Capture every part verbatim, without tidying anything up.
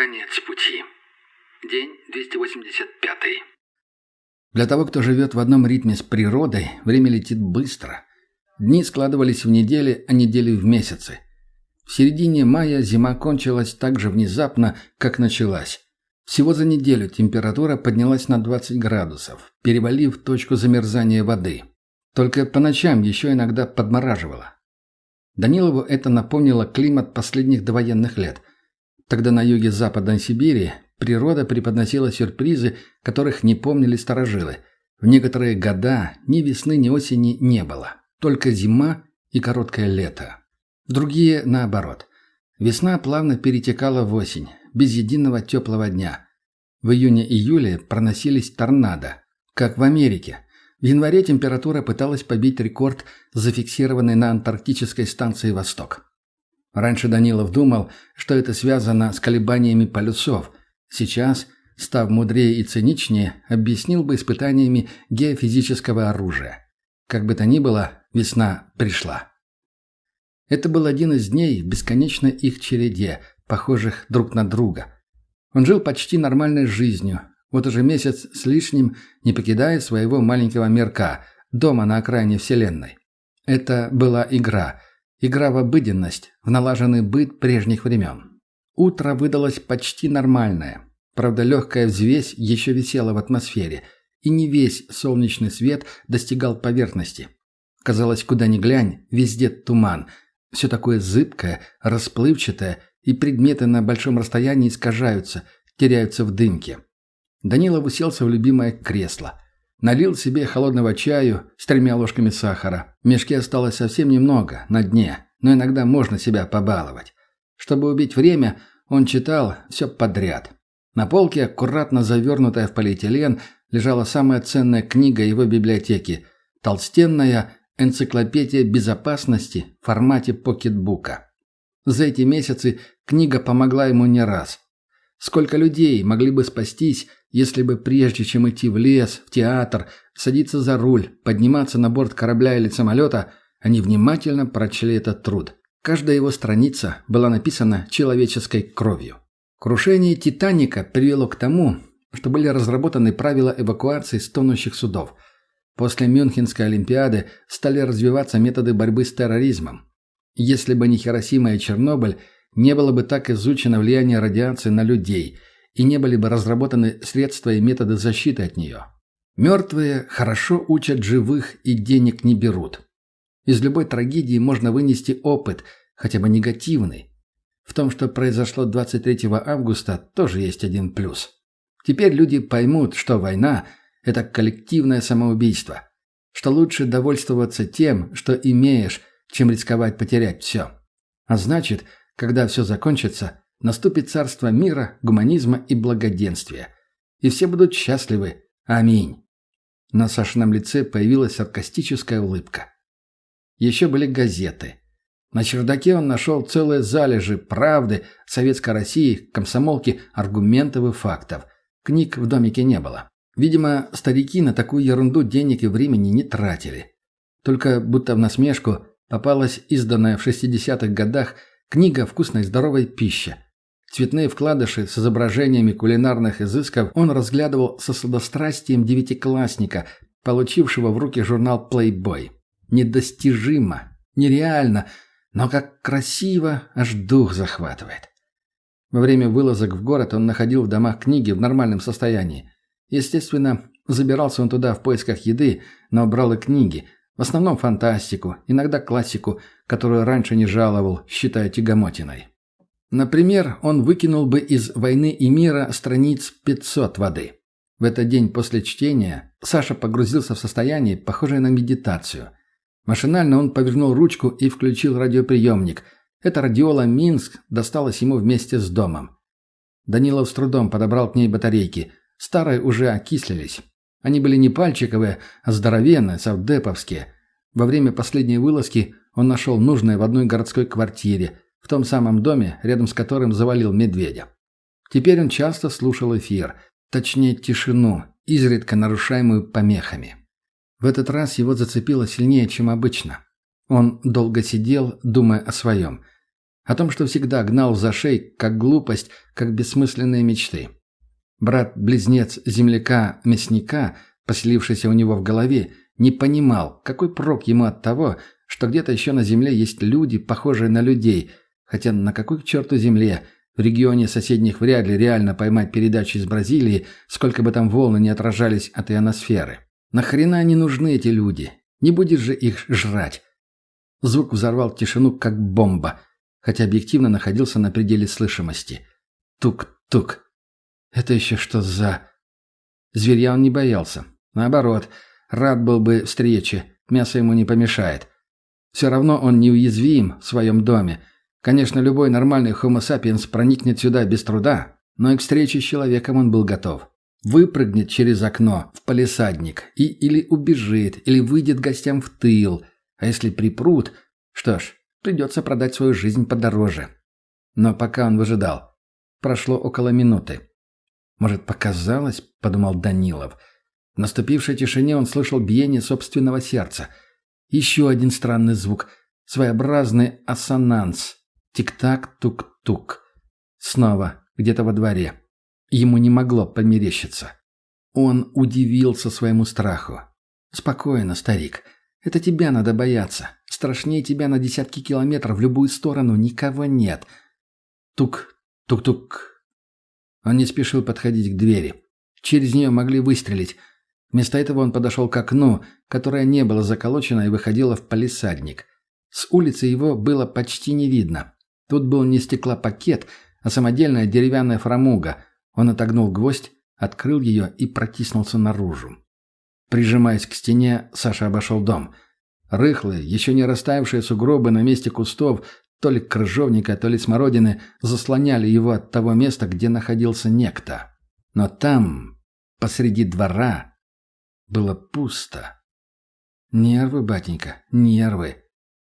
Конец пути. День двести восемьдесят пятый. Для того, кто живет в одном ритме с природой, время летит быстро. Дни складывались в недели, а недели в месяцы. В середине мая зима кончилась так же внезапно, как началась. Всего за неделю температура поднялась на двадцать градусов, перевалив точку замерзания воды. Только по ночам еще иногда подмораживало. Данилову это напомнило климат последних довоенных лет. Тогда на юге Западной Сибири природа преподносила сюрпризы, которых не помнили старожилы. В некоторые года ни весны, ни осени не было. Только зима и короткое лето. Другие наоборот. Весна плавно перетекала в осень, без единого теплого дня. В июне-июле проносились торнадо, как в Америке. В январе температура пыталась побить рекорд, зафиксированный на антарктической станции «Восток». Раньше Данилов думал, что это связано с колебаниями полюсов. Сейчас, став мудрее и циничнее, объяснил бы испытаниями геофизического оружия. Как бы то ни было, весна пришла. Это был один из дней в бесконечной их череде, похожих друг на друга. Он жил почти нормальной жизнью, вот уже месяц с лишним не покидая своего маленького мирка, дома на окраине Вселенной. Это была игра. Игра в обыденность, в налаженный быт прежних времен. Утро выдалось почти нормальное. Правда, легкая взвесь еще висела в атмосфере, и не весь солнечный свет достигал поверхности. Казалось, куда ни глянь, везде туман. Все такое зыбкое, расплывчатое, и предметы на большом расстоянии искажаются, теряются в дымке. Данилов уселся в любимое кресло. Налил себе холодного чаю с тремя ложками сахара. В мешке осталось совсем немного, на дне, но иногда можно себя побаловать. Чтобы убить время, он читал все подряд. На полке, аккуратно завернутая в полиэтилен, лежала самая ценная книга его библиотеки – толстенная энциклопедия безопасности в формате покетбука. За эти месяцы книга помогла ему не раз. Сколько людей могли бы спастись, если бы прежде чем идти в лес, в театр, садиться за руль, подниматься на борт корабля или самолета, они внимательно прочли этот труд. Каждая его страница была написана человеческой кровью. Крушение «Титаника» привело к тому, что были разработаны правила эвакуации с тонущих судов. После Мюнхенской олимпиады стали развиваться методы борьбы с терроризмом. Если бы не Хиросима и Чернобыль, не было бы так изучено влияние радиации на людей, и не были бы разработаны средства и методы защиты от нее. Мертвые хорошо учат живых и денег не берут. Из любой трагедии можно вынести опыт, хотя бы негативный. В том, что произошло двадцать третьего августа, тоже есть один плюс. Теперь люди поймут, что война – это коллективное самоубийство, что лучше довольствоваться тем, что имеешь, чем рисковать потерять все. А значит, когда все закончится, наступит царство мира, гуманизма и благоденствия. И все будут счастливы. Аминь. На Сашином лице появилась саркастическая улыбка. Еще были газеты. На чердаке он нашел целые залежи правды, Советской России, комсомолки, аргументов и фактов. Книг в домике не было. Видимо, старики на такую ерунду денег и времени не тратили. Только будто в насмешку попалась изданная в шестидесятых годах книга «Вкусной здоровой пищи». Цветные вкладыши с изображениями кулинарных изысков он разглядывал со сладострастием девятиклассника, получившего в руки журнал «Плейбой». Недостижимо, нереально, но как красиво, аж дух захватывает. Во время вылазок в город он находил в домах книги в нормальном состоянии. Естественно, забирался он туда в поисках еды, но брал и книги, в основном фантастику, иногда классику, которую раньше не жаловал, считая тягомотиной. Например, он выкинул бы из «Войны и мира» страниц пятьсот воды. В этот день после чтения Саша погрузился в состояние, похожее на медитацию. Машинально он повернул ручку и включил радиоприемник. Это радиола «Минск» досталась ему вместе с домом. Данилов с трудом подобрал к ней батарейки. Старые уже окислились. Они были не пальчиковые, а здоровенные, совдеповские. Во время последней вылазки он нашел нужное в одной городской квартире, в том самом доме, рядом с которым завалил медведя. Теперь он часто слушал эфир, точнее тишину, изредка нарушаемую помехами. В этот раз его зацепило сильнее, чем обычно. Он долго сидел, думая о своем. О том, что всегда гнал за шеи, как глупость, как бессмысленные мечты. Брат-близнец земляка-мясника, поселившийся у него в голове, не понимал, какой прок ему от того, что где-то еще на земле есть люди, похожие на людей, хотя на какой к черту земле, в регионе соседних вряд ли реально поймать передачу из Бразилии, сколько бы там волны не отражались от ионосферы. Нахрена они нужны, эти люди? Не будешь же их жрать? Звук взорвал тишину, как бомба, хотя объективно находился на пределе слышимости. Тук-тук. Это еще что за... Зверя он не боялся. Наоборот, рад был бы встрече, мясо ему не помешает. Все равно он неуязвим в своем доме. Конечно, любой нормальный Homo sapiens проникнет сюда без труда, но и к встрече с человеком он был готов. Выпрыгнет через окно в палисадник и или убежит, или выйдет гостям в тыл. А если припрут, что ж, придется продать свою жизнь подороже. Но пока он выжидал. Прошло около минуты. «Может, показалось?» – подумал Данилов. В наступившей тишине он слышал биение собственного сердца. Еще один странный звук. Своеобразный ассонанс. Тик-так, тук-тук. Снова где-то во дворе. Ему не могло померещиться. Он удивился своему страху. «Спокойно, старик. Это тебя надо бояться. Страшнее тебя на десятки километров в любую сторону никого нет». Тук, тук-тук. Он не спешил подходить к двери. Через нее могли выстрелить. Вместо этого он подошел к окну, которое не было заколочено и выходило в палисадник. С улицы его было почти не видно. Тут был не стеклопакет, а самодельная деревянная фрамуга. Он отогнул гвоздь, открыл ее и протиснулся наружу. Прижимаясь к стене, Саша обошел дом. Рыхлые, еще не растаявшие сугробы на месте кустов, то ли крыжовника, то ли смородины, заслоняли его от того места, где находился некто. Но там, посреди двора, было пусто. Нервы, батенька, нервы.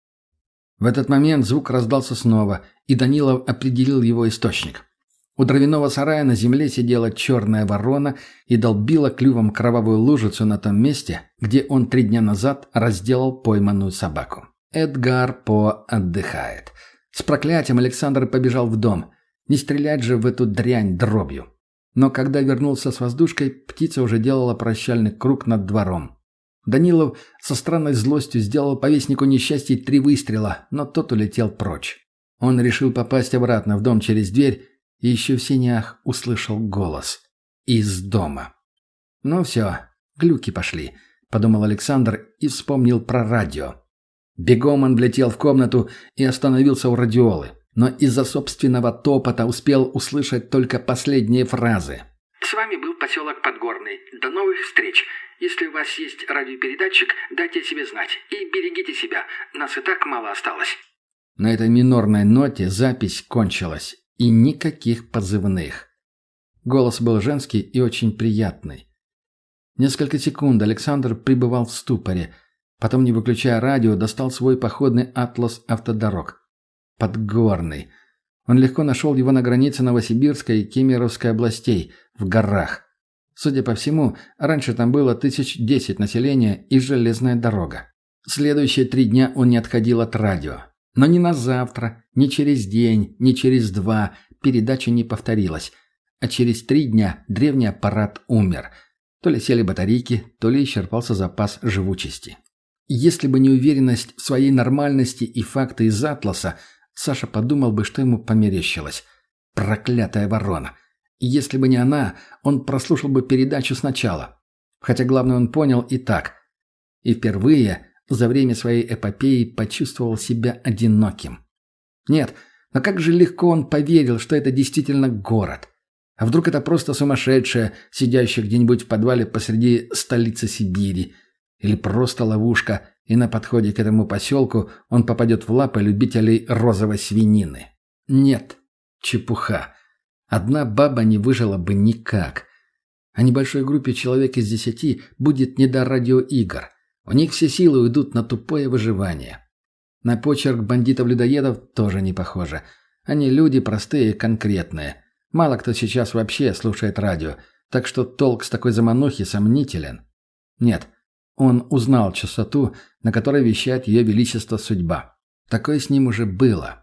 В этот момент звук раздался снова, и Данилов определил его источник. У дровяного сарая на земле сидела черная ворона и долбила клювом кровавую лужицу на том месте, где он три дня назад разделал пойманную собаку. Эдгар По отдыхает. С проклятием Александр побежал в дом. Не стрелять же в эту дрянь дробью. Но когда вернулся с воздушкой, птица уже делала прощальный круг над двором. Данилов со странной злостью сделал по вестнику несчастья три выстрела, но тот улетел прочь. Он решил попасть обратно в дом через дверь и еще в сенях услышал голос. Из дома. «Ну все, глюки пошли», — подумал Александр и вспомнил про радио. Бегом он влетел в комнату и остановился у радиолы, но из-за собственного топота успел услышать только последние фразы. С вами был поселок Подгорный. До новых встреч. Если у вас есть радиопередатчик, дайте о себе знать. И берегите себя. Нас и так мало осталось. На этой минорной ноте запись кончилась. И никаких позывных. Голос был женский и очень приятный. Несколько секунд Александр пребывал в ступоре. Потом, не выключая радио, достал свой походный атлас автодорог. Подгорный. Он легко нашел его на границе Новосибирской и Кемеровской областей, в горах. Судя по всему, раньше там было тысяч десять населения и железная дорога. Следующие три дня он не отходил от радио. Но ни на завтра, ни через день, ни через два передача не повторилась. А через три дня древний аппарат умер. То ли сели батарейки, то ли исчерпался запас живучести. Если бы не уверенность в своей нормальности и факты из атласа, Саша подумал бы, что ему померещилось. Проклятая ворона. Если бы не она, он прослушал бы передачу сначала. Хотя главное он понял и так. И впервые за время своей эпопеи почувствовал себя одиноким. Нет, но как же легко он поверил, что это действительно город. А вдруг это просто сумасшедшая, сидящая где-нибудь в подвале посреди столицы Сибири. Или просто ловушка, и на подходе к этому поселку он попадет в лапы любителей розовой свинины. Нет, чепуха. Одна баба не выжила бы никак. А небольшой группе человек из десяти будет не до радиоигр. У них все силы уйдут на тупое выживание. На почерк бандитов-людоедов тоже не похоже. Они люди простые и конкретные. Мало кто сейчас вообще слушает радио, так что толк с такой заманухи сомнителен. Нет, он узнал частоту, на которой вещает ее величество судьба. Такое с ним уже было.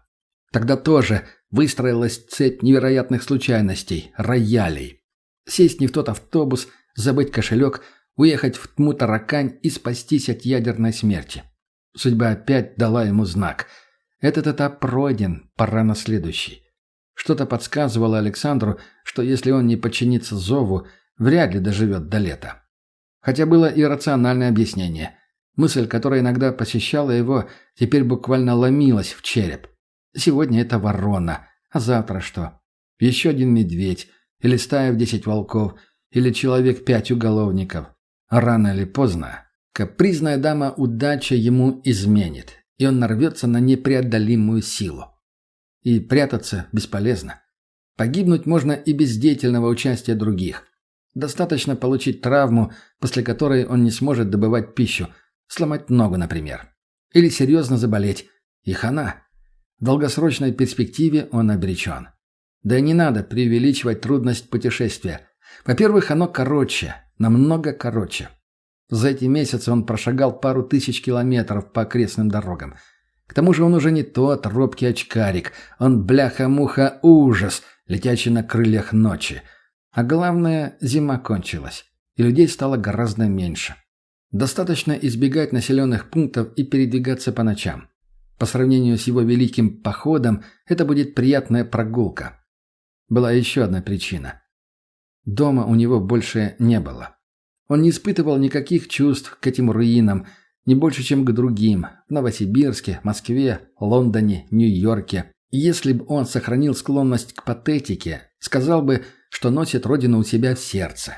Тогда тоже выстроилась цепь невероятных случайностей, роялей. Сесть не в тот автобус, забыть кошелек, уехать в Тму-Таракань и спастись от ядерной смерти. Судьба опять дала ему знак. Этот этап пройден, пора на следующий. Что-то подсказывало Александру, что если он не подчинится зову, вряд ли доживет до лета. Хотя было и рациональное объяснение. Мысль, которая иногда посещала его, теперь буквально ломилась в череп. Сегодня это ворона, а завтра что? Еще один медведь, или стая в десять волков, или человек пять уголовников. Рано или поздно капризная дама удача ему изменит, и он нарвется на непреодолимую силу. И прятаться бесполезно. Погибнуть можно и без деятельного участия других. Достаточно получить травму, после которой он не сможет добывать пищу, сломать ногу, например. Или серьезно заболеть. И хана. В долгосрочной перспективе он обречен. Да и не надо преувеличивать трудность путешествия. Во-первых, оно короче, намного короче. За эти месяцы он прошагал пару тысяч километров по окрестным дорогам. К тому же он уже не тот робкий очкарик, он бляха-муха ужас, летящий на крыльях ночи. А главное, зима кончилась, и людей стало гораздо меньше. Достаточно избегать населенных пунктов и передвигаться по ночам. По сравнению с его великим походом, это будет приятная прогулка. Была еще одна причина. Дома у него больше не было. Он не испытывал никаких чувств к этим руинам, не больше, чем к другим, в Новосибирске, Москве, Лондоне, Нью-Йорке. И если бы он сохранил склонность к патетике, сказал бы, что носит родину у себя в сердце.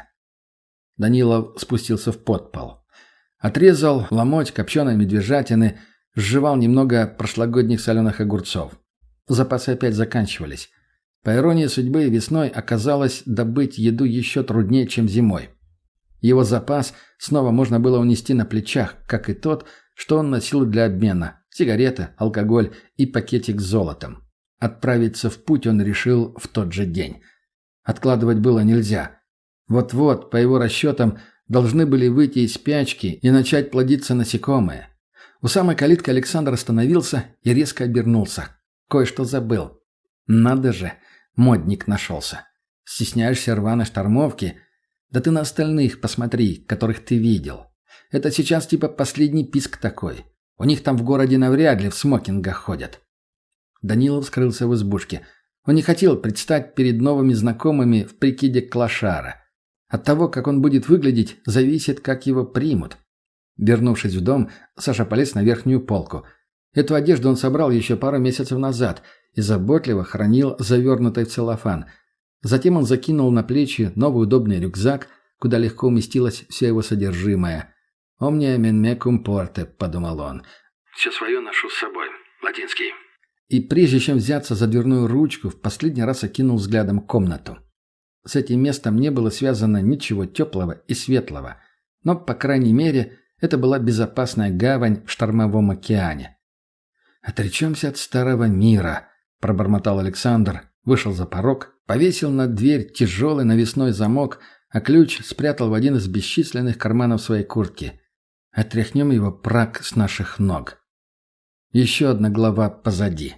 Данилов спустился в подпол. Отрезал ломоть копченой медвежатины, сживал немного прошлогодних соленых огурцов. Запасы опять заканчивались. По иронии судьбы, весной оказалось добыть еду еще труднее, чем зимой. Его запас снова можно было унести на плечах, как и тот, что он носил для обмена – сигареты, алкоголь и пакетик с золотом. Отправиться в путь он решил в тот же день. Откладывать было нельзя. Вот-вот, по его расчетам, должны были выйти из спячки и начать плодиться насекомые. У самой калитки Александр остановился и резко обернулся. Кое-что забыл. Надо же, модник нашелся. Стесняешься рваной штормовки? Да ты на остальных посмотри, которых ты видел. Это сейчас типа последний писк такой. У них там в городе навряд ли в смокингах ходят. Данилов скрылся в избушке. Он не хотел предстать перед новыми знакомыми в прикиде клошара. От того, как он будет выглядеть, зависит, как его примут. Вернувшись в дом, Саша полез на верхнюю полку. Эту одежду он собрал еще пару месяцев назад и заботливо хранил завернутой в целлофан. Затем он закинул на плечи новый удобный рюкзак, куда легко уместилось все его содержимое. «Omnia men mecum porte», — подумал он. «Все свое ношу с собой. Латинский». И прежде чем взяться за дверную ручку, в последний раз окинул взглядом комнату. С этим местом не было связано ничего теплого и светлого. Но, по крайней мере, это была безопасная гавань в штормовом океане. «Отречемся от старого мира», — пробормотал Александр, вышел за порог, повесил на дверь тяжелый навесной замок, а ключ спрятал в один из бесчисленных карманов своей куртки. Отряхнем его прах с наших ног. Еще одна глава позади.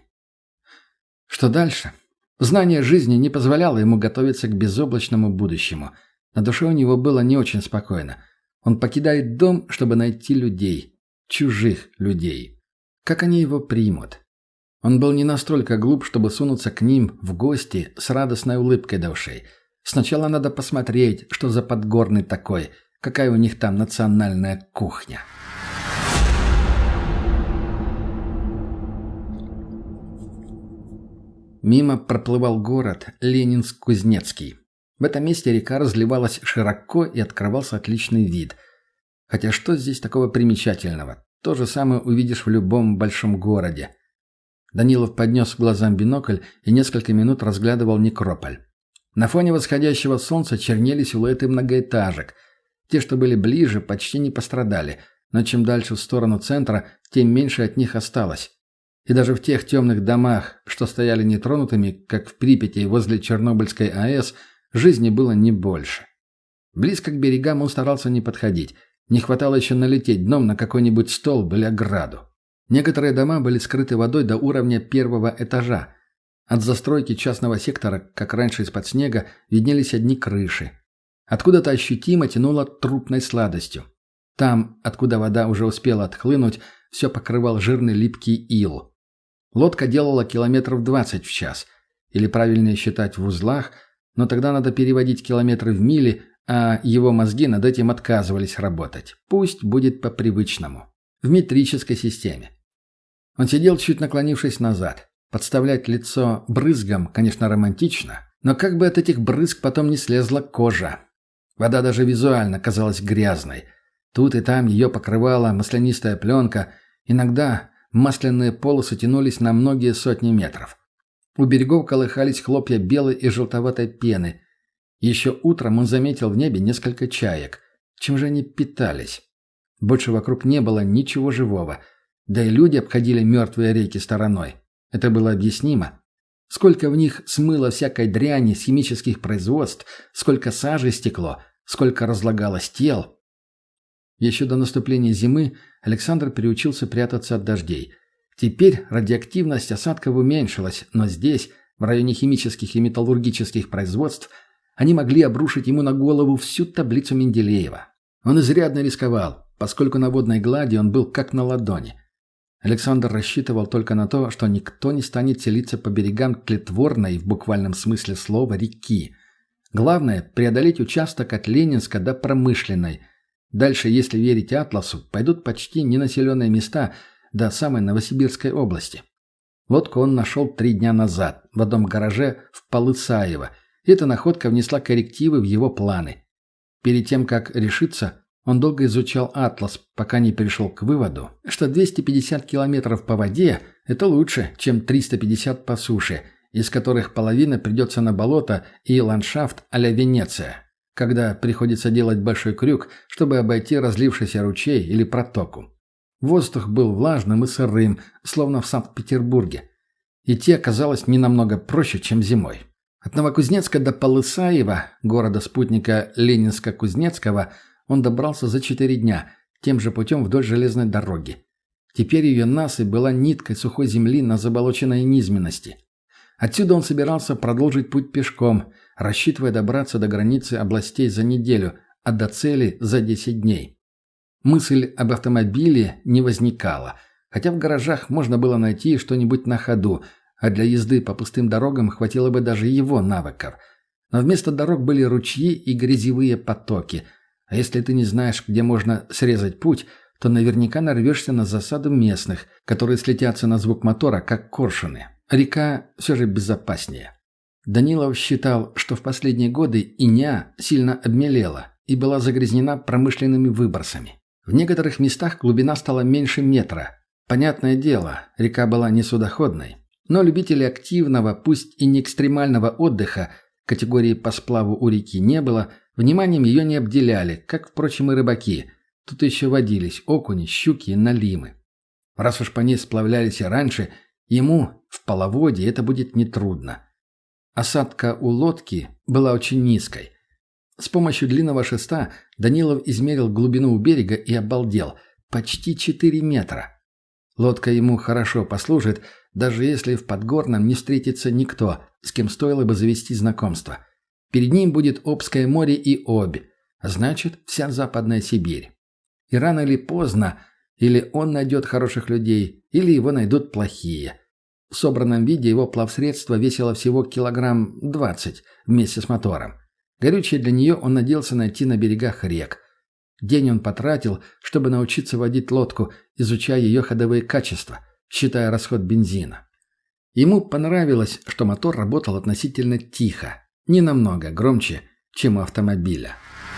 Что дальше? Знание жизни не позволяло ему готовиться к безоблачному будущему. На душе у него было не очень спокойно. Он покидает дом, чтобы найти людей. Чужих людей. Как они его примут? Он был не настолько глуп, чтобы сунуться к ним в гости с радостной улыбкой до ушей. Сначала надо посмотреть, что за Подгорный такой, какая у них там национальная кухня. Мимо проплывал город Ленинск-Кузнецкий. В этом месте река разливалась широко и открывался отличный вид. Хотя что здесь такого примечательного? То же самое увидишь в любом большом городе. Данилов поднес к глазам бинокль и несколько минут разглядывал некрополь. На фоне восходящего солнца чернели силуэты многоэтажек. Те, что были ближе, почти не пострадали, но чем дальше в сторону центра, тем меньше от них осталось. И даже в тех темных домах, что стояли нетронутыми, как в Припяти возле Чернобыльской АЭС, жизни было не больше. Близко к берегам он старался не подходить. Не хватало еще налететь дном на какой-нибудь столб или ограду. Некоторые дома были скрыты водой до уровня первого этажа. От застройки частного сектора, как раньше из-под снега, виднелись одни крыши. Откуда-то ощутимо тянуло трупной сладостью. Там, откуда вода уже успела отхлынуть, все покрывал жирный липкий ил. Лодка делала километров двадцать в час. Или правильнее считать в узлах, но тогда надо переводить километры в мили, а его мозги над этим отказывались работать. Пусть будет по-привычному. В метрической системе. Он сидел, чуть наклонившись назад. Подставлять лицо брызгам, конечно, романтично, но как бы от этих брызг потом не слезла кожа. Вода даже визуально казалась грязной. Тут и там ее покрывала маслянистая пленка. Иногда масляные полосы тянулись на многие сотни метров. У берегов колыхались хлопья белой и желтоватой пены. Еще утром он заметил в небе несколько чаек. Чем же они питались? Больше вокруг не было ничего живого. Да и люди обходили мертвые реки стороной. Это было объяснимо. Сколько в них смыло всякой дряни с химических производств, сколько сажи стекло, сколько разлагалось тел. Еще до наступления зимы Александр приучился прятаться от дождей. Теперь радиоактивность осадков уменьшилась, но здесь, в районе химических и металлургических производств, они могли обрушить ему на голову всю таблицу Менделеева. Он изрядно рисковал, поскольку на водной глади он был как на ладони. Александр рассчитывал только на то, что никто не станет селиться по берегам тлетворной, в буквальном смысле слова, реки. Главное – преодолеть участок от Ленинска до Промышленной. Дальше, если верить Атласу, пойдут почти ненаселенные места до самой Новосибирской области. Лодку он нашел три дня назад в одном гараже в Полысаево, и эта находка внесла коррективы в его планы. Перед тем, как решиться, он долго изучал атлас, пока не пришел к выводу, что двести пятьдесят километров по воде – это лучше, чем триста пятьдесят по суше, из которых половина придется на болото и ландшафт а-ля Венеция, когда приходится делать большой крюк, чтобы обойти разлившийся ручей или протоку. Воздух был влажным и сырым, словно в Санкт-Петербурге. Идти оказалось не намного проще, чем зимой. От Новокузнецка до Полысаева, города-спутника Ленинска-Кузнецкого, он добрался за четыре дня, тем же путем вдоль железной дороги. Теперь ее насыпь была ниткой сухой земли на заболоченной низменности. Отсюда он собирался продолжить путь пешком, рассчитывая добраться до границы областей за неделю, а до цели за десять дней. Мысль об автомобиле не возникала, хотя в гаражах можно было найти что-нибудь на ходу, а для езды по пустым дорогам хватило бы даже его навыков. Но вместо дорог были ручьи и грязевые потоки – а если ты не знаешь, где можно срезать путь, то наверняка нарвешься на засаду местных, которые слетятся на звук мотора, как коршуны. Река все же безопаснее. Данилов считал, что в последние годы Иня сильно обмелела и была загрязнена промышленными выбросами. В некоторых местах глубина стала меньше метра. Понятное дело, река была не судоходной. Но любители активного, пусть и не экстремального отдыха, категории по сплаву у реки не было, вниманием ее не обделяли, как, впрочем, и рыбаки. Тут еще водились окуни, щуки и налимы. Раз уж по ней сплавлялись и раньше, ему в половодье это будет нетрудно. Осадка у лодки была очень низкой. С помощью длинного шеста Данилов измерил глубину у берега и обалдел. Почти четыре метра. Лодка ему хорошо послужит, даже если в Подгорном не встретится никто, с кем стоило бы завести знакомство. Перед ним будет Обское море и Обь, а значит, вся Западная Сибирь. И рано или поздно или он найдет хороших людей, или его найдут плохие. В собранном виде его плавсредство весило всего килограмм двадцать вместе с мотором. Горючее для нее он надеялся найти на берегах рек. День он потратил, чтобы научиться водить лодку, изучая ее ходовые качества, считая расход бензина. Ему понравилось, что мотор работал относительно тихо, не намного громче, чем у автомобиля.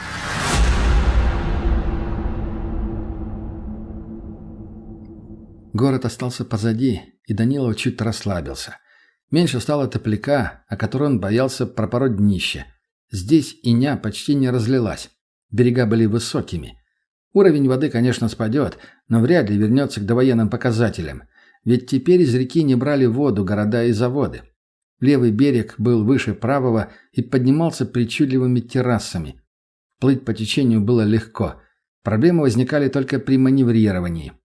Город остался позади, и Данилов чуть расслабился. Меньше стало топляка, о котором он боялся пропороть днище. Здесь Иня почти не разлилась. Берега были высокими. Уровень воды, конечно, спадет, но вряд ли вернется к довоенным показателям. Ведь теперь из реки не брали воду города и заводы. Левый берег был выше правого и поднимался причудливыми террасами. Плыть по течению было легко. Проблемы возникали только при маневрировании.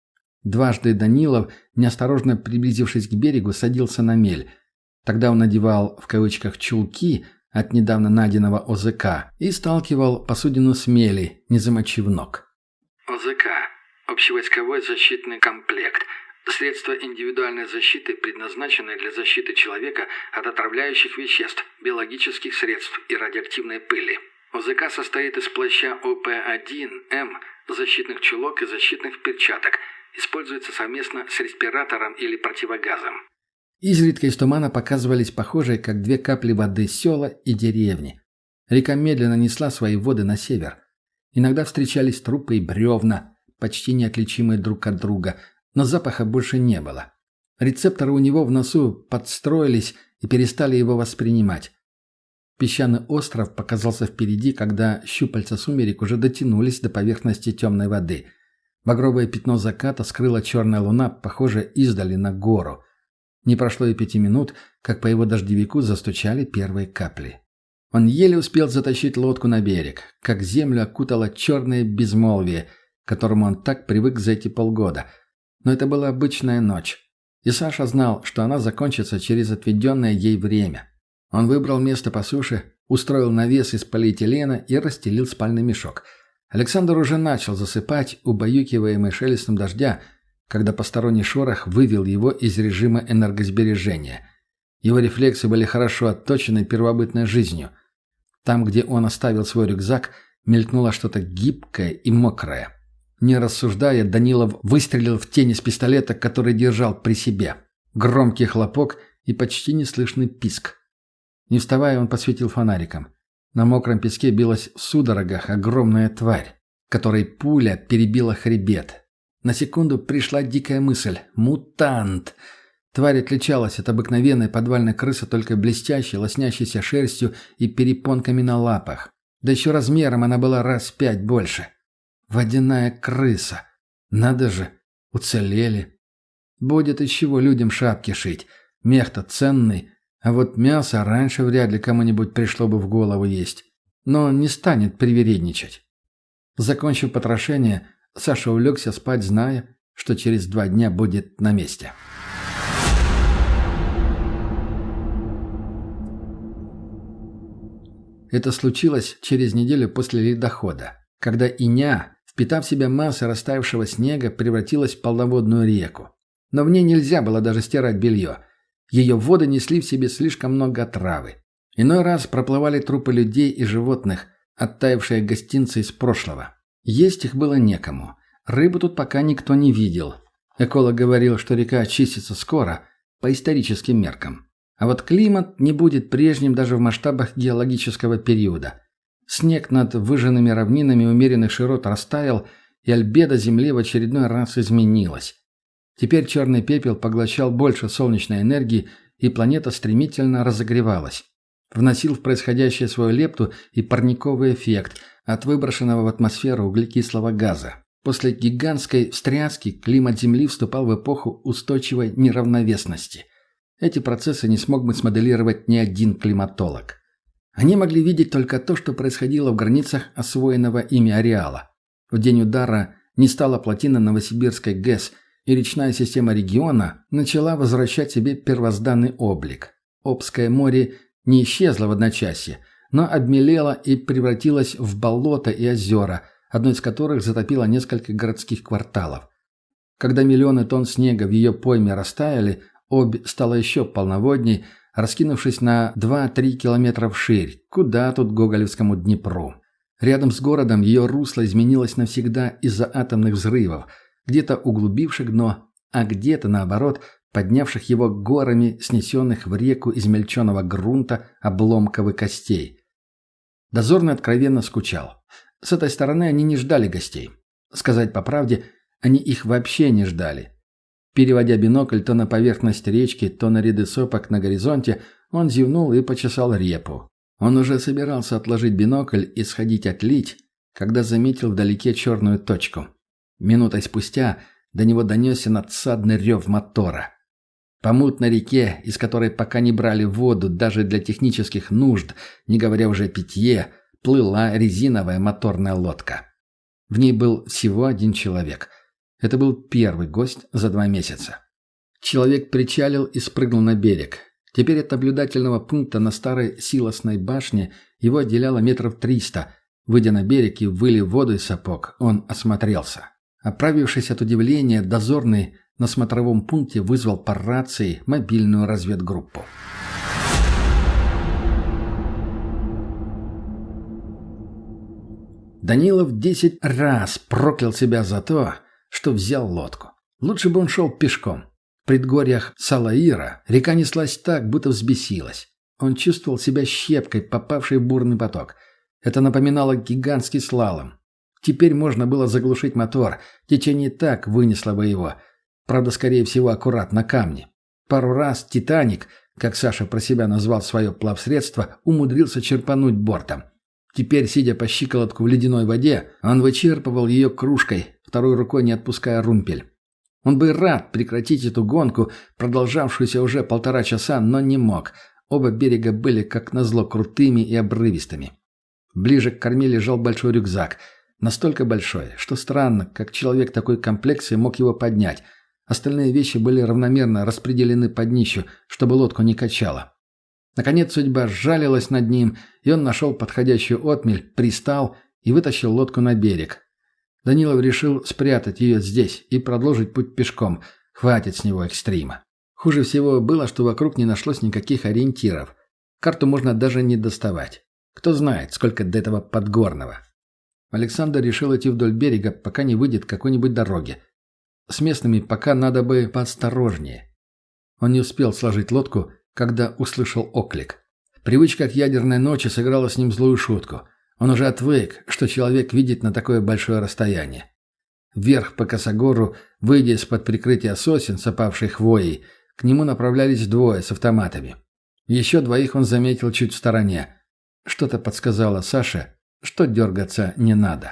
Дважды Данилов, неосторожно приблизившись к берегу, садился на мель. Тогда он надевал, в кавычках, «чулки» от недавно найденного ОЗК и сталкивал посудину с мели, не замочив ног. ОЗК – общевойсковой защитный комплект. Средство индивидуальной защиты, предназначенное для защиты человека от отравляющих веществ, биологических средств и радиоактивной пыли. ОЗК состоит из плаща О П один М, защитных чулок и защитных перчаток. Используется совместно с респиратором или противогазом. Изредка из тумана показывались похожие, как две капли воды, села и деревни. Река медленно несла свои воды на север. Иногда встречались трупы и бревна, почти неотличимые друг от друга, но запаха больше не было. Рецепторы у него в носу подстроились и перестали его воспринимать. Песчаный остров показался впереди, когда щупальца сумерек уже дотянулись до поверхности темной воды. Багровое пятно заката скрыла черная луна, похожая издали на гору. Не прошло и пяти минут, как по его дождевику застучали первые капли. Он еле успел затащить лодку на берег, как землю окутало черное безмолвие, к которому он так привык за эти полгода. Но это была обычная ночь. И Саша знал, что она закончится через отведенное ей время. Он выбрал место по суше, устроил навес из полиэтилена и расстелил спальный мешок. Александр уже начал засыпать, убаюкиваемый шелестом дождя, когда посторонний шорох вывел его из режима энергосбережения. Его рефлексы были хорошо отточены первобытной жизнью. Там, где он оставил свой рюкзак, мелькнуло что-то гибкое и мокрое. Не рассуждая, Данилов выстрелил в тень из пистолета, который держал при себе. Громкий хлопок и почти неслышный писк. Не вставая, он посветил фонариком. На мокром песке билась в судорогах огромная тварь, которой пуля перебила хребет. На секунду пришла дикая мысль – мутант. Тварь отличалась от обыкновенной подвальной крысы только блестящей, лоснящейся шерстью и перепонками на лапах. Да еще размером она была раз в пять больше. Водяная крыса. Надо же, уцелели. Будет из чего людям шапки шить. Мех-то ценный, а вот мясо раньше вряд ли кому-нибудь пришло бы в голову есть. Но он не станет привередничать. Закончив потрошение, Саша улегся спать, зная, что через два дня будет на месте. Это случилось через неделю после ледохода, когда Иня, впитав в себя массу растаявшего снега, превратилась в полноводную реку. Но в ней нельзя было даже стирать белье. Ее воды несли в себе слишком много отравы. Иной раз проплывали трупы людей и животных, оттаившие гостинцы из прошлого. Есть их было некому. Рыбу тут пока никто не видел. Эколог говорил, что река очистится скоро, по историческим меркам. А вот климат не будет прежним даже в масштабах геологического периода. Снег над выжженными равнинами умеренных широт растаял, и альбедо Земли в очередной раз изменилась. Теперь черный пепел поглощал больше солнечной энергии, и планета стремительно разогревалась. Вносил в происходящее свою лепту и парниковый эффект от выброшенного в атмосферу углекислого газа. После гигантской встряски климат Земли вступал в эпоху устойчивой неравновесности. Эти процессы не смог бы смоделировать ни один климатолог. Они могли видеть только то, что происходило в границах освоенного ими ареала. В день удара не стала плотина Новосибирской ГЭС, и речная система региона начала возвращать себе первозданный облик. Обское море не исчезло в одночасье, но обмелело и превратилось в болото и озера, одно из которых затопило несколько городских кварталов. Когда миллионы тонн снега в ее пойме растаяли, Обь стала еще полноводней, раскинувшись на два-три километра вширь. Куда тут Гоголевскому Днепру? Рядом с городом ее русло изменилось навсегда из-за атомных взрывов, где-то углубивших дно, а где-то, наоборот, поднявших его горами, снесенных в реку измельченного грунта, обломков и костей. Дозорный откровенно скучал. С этой стороны они не ждали гостей. Сказать по правде, они их вообще не ждали. Переводя бинокль то на поверхность речки, то на ряды сопок на горизонте, он зевнул и почесал репу. Он уже собирался отложить бинокль и сходить отлить, когда заметил вдалеке черную точку. Минутой спустя до него донесся надсадный рев мотора. По мутной реке, из которой пока не брали воду даже для технических нужд, не говоря уже о питье, плыла резиновая моторная лодка. В ней был всего один человек. Это был первый гость за два месяца. Человек причалил и спрыгнул на берег. Теперь от наблюдательного пункта на старой силосной башне его отделяло метров триста. Выйдя на берег и вылив воду из сапог, он осмотрелся. Оправившись от удивления, дозорный на смотровом пункте вызвал по рации мобильную разведгруппу. Данилов десять раз проклял себя за то, что взял лодку. Лучше бы он шел пешком. В предгорьях Салаира река неслась так, будто взбесилась. Он чувствовал себя щепкой, попавшей в бурный поток. Это напоминало гигантский слалом. Теперь можно было заглушить мотор. Течение так вынесло бы его. Правда, скорее всего, аккурат на камне. Пару раз «Титаник», как Саша про себя назвал свое плавсредство, умудрился черпануть бортом. Теперь, сидя по щиколотку в ледяной воде, он вычерпывал ее кружкой, второй рукой не отпуская румпель. Он бы рад прекратить эту гонку, продолжавшуюся уже полтора часа, но не мог. Оба берега были, как назло, крутыми и обрывистыми. Ближе к корме лежал большой рюкзак. Настолько большой, что странно, как человек такой комплекции мог его поднять. Остальные вещи были равномерно распределены под днищу, чтобы лодку не качало. Наконец судьба сжалилась над ним, и он нашел подходящую отмель, пристал и вытащил лодку на берег. Данилов решил спрятать ее здесь и продолжить путь пешком. Хватит с него экстрима. Хуже всего было, что вокруг не нашлось никаких ориентиров. Карту можно даже не доставать. Кто знает, сколько до этого подгорного. Александр решил идти вдоль берега, пока не выйдет какой-нибудь дороги. С местными пока надо бы поосторожнее. Он не успел сложить лодку, когда услышал оклик. Привычка к ядерной ночи сыграла с ним злую шутку. Он уже отвык, что человек видит на такое большое расстояние. Вверх по косогору, выйдя из-под прикрытия сосен с опавшей хвоей, к нему направлялись двое с автоматами. Еще двоих он заметил чуть в стороне. Что-то подсказало Саше, что дергаться не надо.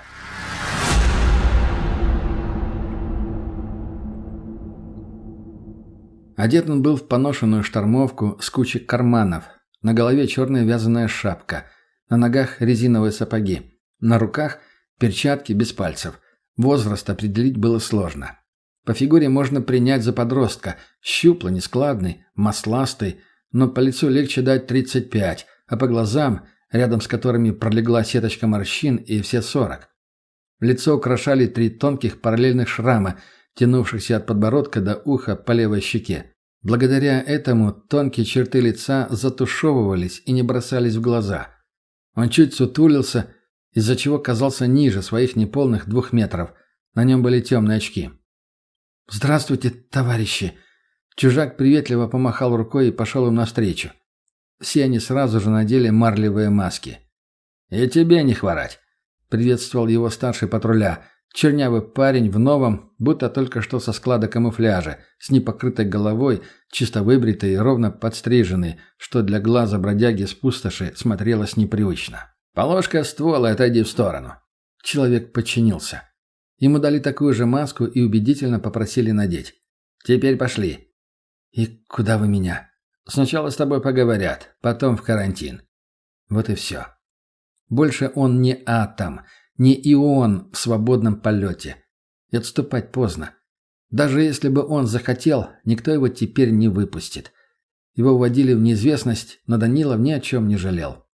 Одет он был в поношенную штормовку с кучей карманов. На голове черная вязаная шапка. На ногах резиновые сапоги. На руках перчатки без пальцев. Возраст определить было сложно. По фигуре можно принять за подростка. Щуплый, нескладный, масластый. Но по лицу легче дать тридцать пять, а по глазам, рядом с которыми пролегла сеточка морщин, и все сорок. Лицо украшали три тонких параллельных шрама, тянувшихся от подбородка до уха по левой щеке. Благодаря этому тонкие черты лица затушевывались и не бросались в глаза. Он чуть сутулился, из-за чего казался ниже своих неполных двух метров. На нем были темные очки. «Здравствуйте, товарищи!» Чужак приветливо помахал рукой и пошел им навстречу. Все они сразу же надели марлевые маски. «И тебе не хворать!» — приветствовал его старший патруля. Чернявый парень в новом, будто только что со склада камуфляжа, с непокрытой головой, чисто выбритый и ровно подстриженный, что для глаза бродяги с пустоши смотрелось непривычно. «Положь-ка ствол и отойди в сторону». Человек подчинился. Ему дали такую же маску и убедительно попросили надеть. «Теперь пошли». «И куда вы меня?» «Сначала с тобой поговорят, потом в карантин». Вот и все. Больше он не атом, не ион в свободном полете. И отступать поздно. Даже если бы он захотел, никто его теперь не выпустит. Его уводили в неизвестность, но Данилов ни о чем не жалел.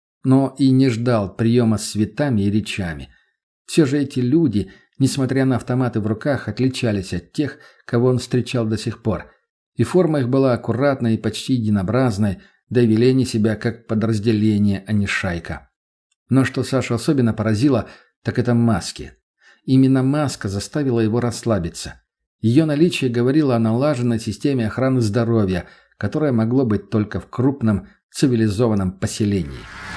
Но и не ждал приема с цветами и речами. Все же эти люди, несмотря на автоматы в руках, отличались от тех, кого он встречал до сих пор. И форма их была аккуратной и почти единообразной, да и вели они себя как подразделение, а не шайка. Но что Сашу особенно поразило, так это маски. Именно маска заставила его расслабиться. Ее наличие говорило о налаженной системе охраны здоровья, которое могло быть только в крупном цивилизованном поселении.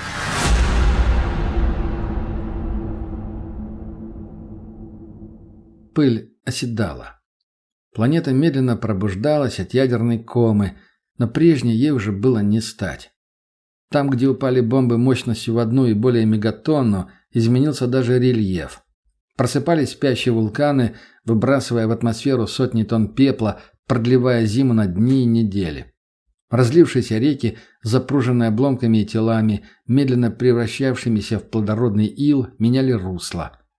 Пыль оседала. Планета медленно пробуждалась от ядерной комы, но прежней ей уже было не стать. Там, где упали бомбы мощностью в одну и более мегатонну, изменился даже рельеф. Просыпались спящие вулканы, выбрасывая в атмосферу сотни тонн пепла, продлевая зиму на дни и недели. Разлившиеся реки, запруженные обломками и телами, медленно превращавшимися в плодородный ил, меняли русло.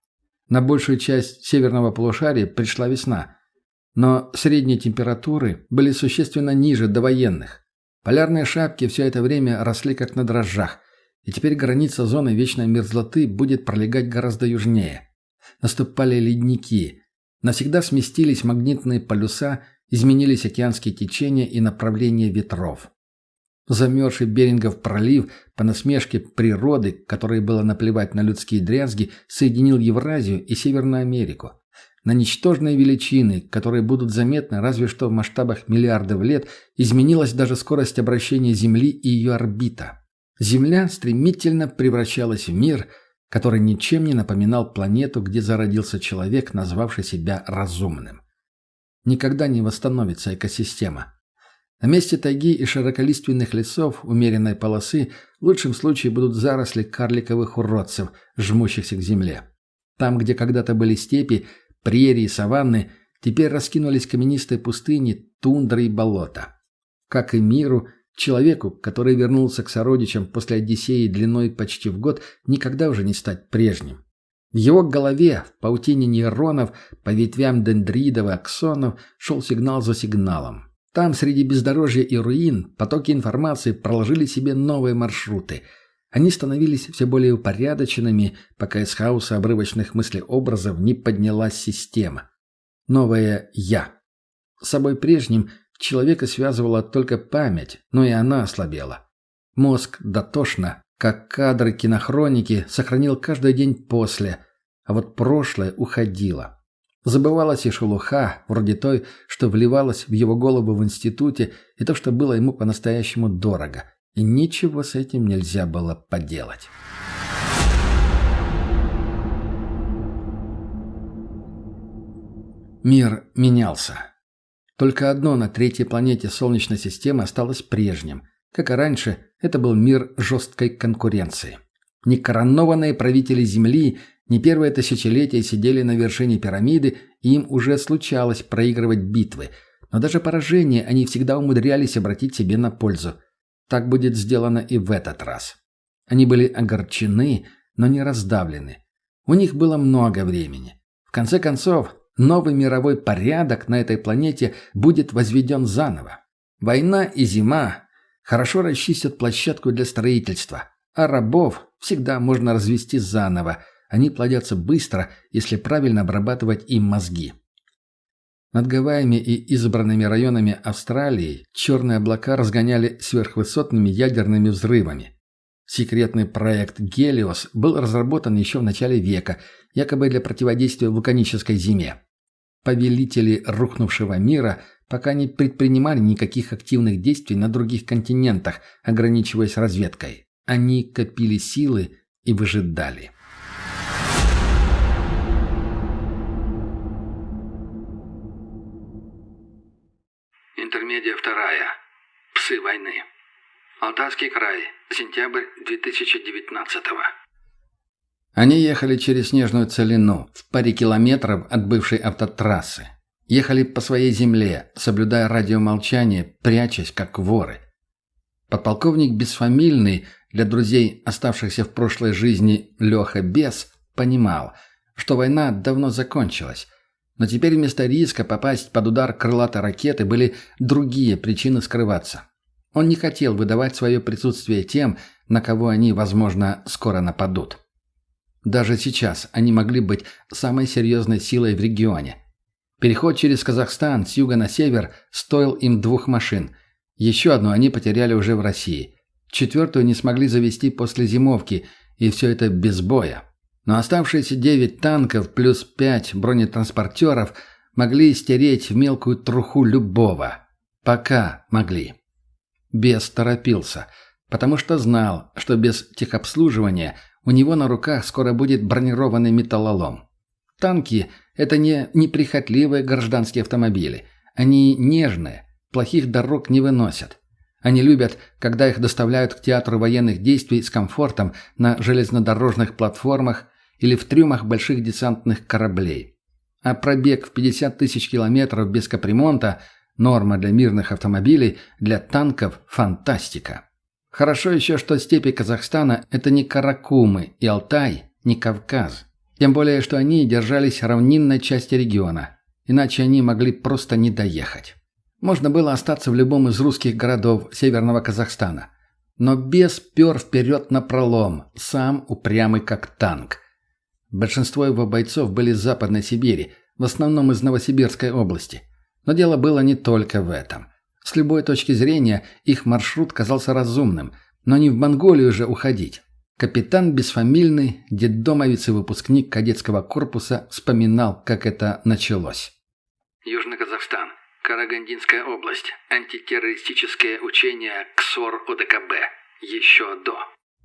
На большую часть северного полушария пришла весна, но средние температуры были существенно ниже довоенных. Полярные шапки все это время росли как на дрожжах, и теперь граница зоны вечной мерзлоты будет пролегать гораздо южнее. Наступали ледники, навсегда сместились магнитные полюса, изменились океанские течения и направление ветров. Замерзший Берингов пролив, по насмешке природы, которой было наплевать на людские дрязги, соединил Евразию и Северную Америку. На ничтожные величины, которые будут заметны разве что в масштабах миллиардов лет, изменилась даже скорость обращения Земли и ее орбита. Земля стремительно превращалась в мир, который ничем не напоминал планету, где зародился человек, назвавший себя разумным. Никогда не восстановится экосистема. На месте тайги и широколиственных лесов умеренной полосы в лучшем случае будут заросли карликовых уродцев, жмущихся к земле. Там, где когда-то были степи, прерии, саванны, теперь раскинулись каменистые пустыни, тундры и болота. Как и миру, человеку, который вернулся к сородичам после Одиссеи длиной почти в год, никогда уже не стать прежним. В его голове, в паутине нейронов, по ветвям дендридов и аксонов шел сигнал за сигналом. Там, среди бездорожья и руин, потоки информации проложили себе новые маршруты. Они становились все более упорядоченными, пока из хаоса обрывочных мыслеобразов не поднялась система. Новое «Я». С собой прежним человека связывала только память, но и она ослабела. Мозг дотошно, как кадры кинохроники, сохранил каждый день после, а вот прошлое уходило. Забывалась и шелуха, вроде той, что вливалась в его голову в институте, и то, что было ему по-настоящему дорого. И ничего с этим нельзя было поделать. Мир менялся. Только одно на третьей планете Солнечной системы осталось прежним. Как и раньше, это был мир жесткой конкуренции. Некоронованные правители Земли не первое тысячелетие сидели на вершине пирамиды, и им уже случалось проигрывать битвы, но даже поражение они всегда умудрялись обратить себе на пользу. Так будет сделано и в этот раз. Они были огорчены, но не раздавлены. У них было много времени. В конце концов, новый мировой порядок на этой планете будет возведен заново. Война и зима хорошо расчистят площадку для строительства, а рабов всегда можно развести заново. Они плодятся быстро, если правильно обрабатывать им мозги. Над Гавайями и избранными районами Австралии черные облака разгоняли сверхвысотными ядерными взрывами. Секретный проект «Гелиос» был разработан еще в начале века, якобы для противодействия вулканической зиме. Повелители рухнувшего мира пока не предпринимали никаких активных действий на других континентах, ограничиваясь разведкой. Они копили силы и выжидали. Интермедия вторая. Псы войны. Алтайский край. Сентябрь две тысячи девятнадцатого. Они ехали через снежную целину, в паре километров от бывшей автотрассы. Ехали по своей земле, соблюдая радиомолчание, прячась, как воры. Подполковник Бесфамильный, для друзей, оставшихся в прошлой жизни Леха Бес, понимал, что война давно закончилась. Но теперь вместо риска попасть под удар крылатой ракеты были другие причины скрываться. Он не хотел выдавать свое присутствие тем, на кого они, возможно, скоро нападут. Даже сейчас они могли быть самой серьезной силой в регионе. Переход через Казахстан с юга на север стоил им двух машин. Еще одну они потеряли уже в России. Четвертую не смогли завести после зимовки, и все это без боя. Но оставшиеся девять танков плюс пять бронетранспортеров могли стереть в мелкую труху любого. Пока могли. Бес торопился, потому что знал, что без техобслуживания у него на руках скоро будет бронированный металлолом. Танки – это не неприхотливые гражданские автомобили. Они нежные, плохих дорог не выносят. Они любят, когда их доставляют к театру военных действий с комфортом на железнодорожных платформах или в трюмах больших десантных кораблей. А пробег в пятьдесят тысяч километров без капремонта – норма для мирных автомобилей, для танков – фантастика. Хорошо еще, что степи Казахстана – это не Каракумы и Алтай, не Кавказ. Тем более, что они держались равнинной части региона, иначе они могли просто не доехать. Можно было остаться в любом из русских городов северного Казахстана. Но бес пер вперед напролом, сам упрямый как танк. Большинство его бойцов были из Западной Сибири, в основном из Новосибирской области. Но дело было не только в этом. С любой точки зрения их маршрут казался разумным, но не в Монголию же уходить. Капитан Бесфамильный, детдомовец и выпускник кадетского корпуса, вспоминал, как это началось. Южный Казахстан. Карагандинская область. Антитеррористическое учение КСОР-ОДКБ. Еще до.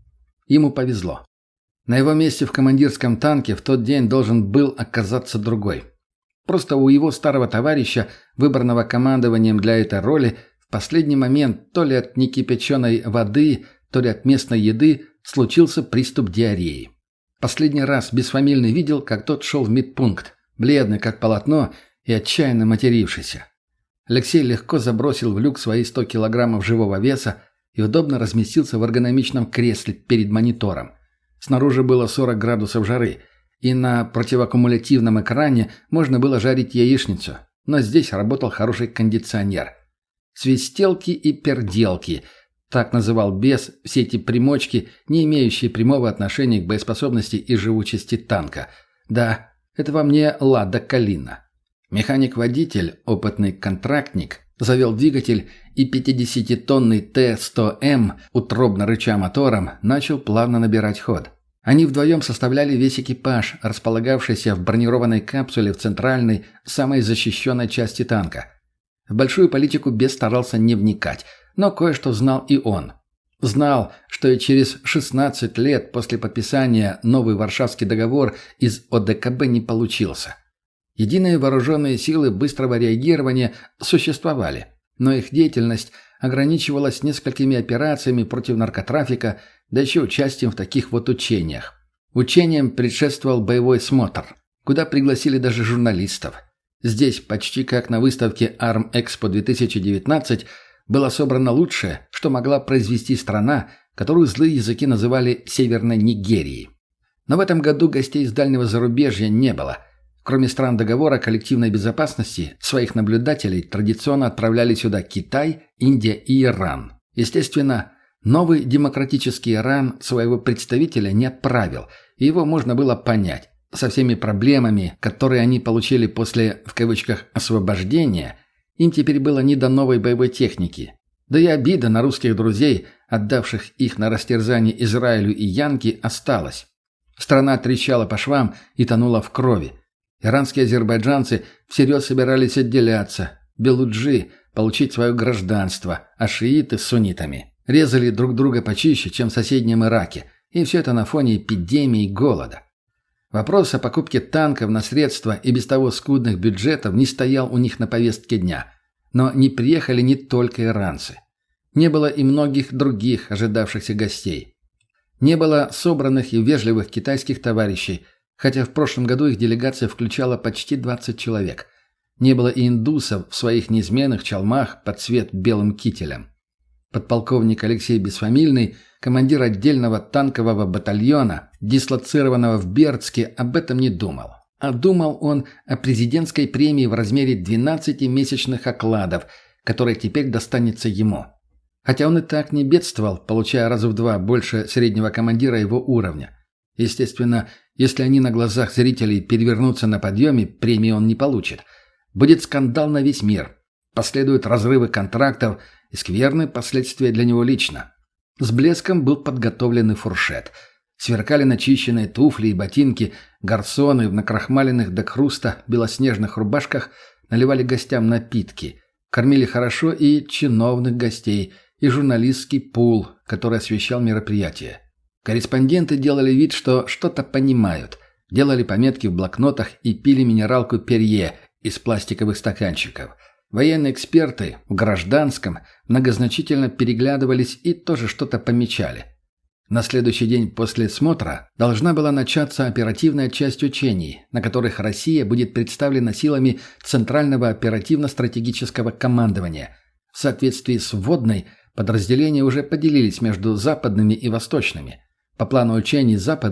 Ему повезло. На его месте в командирском танке в тот день должен был оказаться другой. Просто у его старого товарища, выбранного командованием для этой роли, в последний момент то ли от некипяченой воды, то ли от местной еды случился приступ диареи. Последний раз Бесфамильный видел, как тот шел в медпункт, бледный как полотно и отчаянно матерившийся. Алексей легко забросил в люк свои сто килограммов живого веса и удобно разместился в эргономичном кресле перед монитором. Снаружи было сорок градусов жары, и на противокумулятивном экране можно было жарить яичницу, но здесь работал хороший кондиционер. Свистелки и перделки – так называл бес все эти примочки, не имеющие прямого отношения к боеспособности и живучести танка. Да, это во мне Лада Калина. Механик-водитель, опытный контрактник, завел двигатель, и пятидесятитонный Т сто М, утробно рыча мотором, начал плавно набирать ход. Они вдвоем составляли весь экипаж, располагавшийся в бронированной капсуле в центральной, самой защищенной части танка. В большую политику бес старался не вникать, но кое-что знал и он. Знал, что и через шестнадцать лет после подписания новый Варшавский договор из ОДКБ не получился. Единые вооруженные силы быстрого реагирования существовали, но их деятельность ограничивалась несколькими операциями против наркотрафика, да еще участием в таких вот учениях. Учениям предшествовал боевой смотр, куда пригласили даже журналистов. Здесь, почти как на выставке Арм-Экспо-две тысячи девятнадцать, было собрано лучшее, что могла произвести страна, которую злые языки называли Северной Нигерией. Но в этом году гостей из дальнего зарубежья не было. Кроме стран договора коллективной безопасности, своих наблюдателей традиционно отправляли сюда Китай, Индия и Иран. Естественно, новый демократический Иран своего представителя не отправил, и его можно было понять. Со всеми проблемами, которые они получили после, в кавычках, «освобождения», им теперь было не до новой боевой техники. Да и обида на русских друзей, отдавших их на растерзание Израилю и Янке, осталась. Страна трещала по швам и тонула в крови. Иранские азербайджанцы всерьез собирались отделяться, белуджи – получить свое гражданство, а шииты с суннитами резали друг друга почище, чем в соседнем Ираке, и все это на фоне эпидемии и голода. Вопрос о покупке танков на средства и без того скудных бюджетов не стоял у них на повестке дня. Но не приехали не только иранцы. Не было и многих других ожидавшихся гостей. Не было собранных и вежливых китайских товарищей, хотя в прошлом году их делегация включала почти двадцать человек. Не было и индусов в своих неизменных чалмах под цвет белым кителем. Подполковник Алексей Бесфамильный, командир отдельного танкового батальона, дислоцированного в Бердске, об этом не думал. А думал он о президентской премии в размере двенадцати месячных окладов, которая теперь достанется ему. Хотя он и так не бедствовал, получая раза в два больше среднего командира его уровня. Естественно, если они на глазах зрителей перевернутся на подъеме, премии он не получит. Будет скандал на весь мир. Последуют разрывы контрактов и скверные последствия для него лично. С блеском был подготовлен и фуршет. Сверкали начищенные туфли и ботинки, гарсоны в накрахмаленных до хруста белоснежных рубашках наливали гостям напитки. Кормили хорошо и чиновных гостей, и журналистский пул, который освещал мероприятие. Корреспонденты делали вид, что что-то понимают, делали пометки в блокнотах и пили минералку Перье из пластиковых стаканчиков. Военные эксперты в гражданском многозначительно переглядывались и тоже что-то помечали. На следующий день после смотра должна была начаться оперативная часть учений, на которых Россия будет представлена силами Центрального оперативно-стратегического командования. В соответствии с вводной, подразделения уже поделились между западными и восточными. По плану учений западные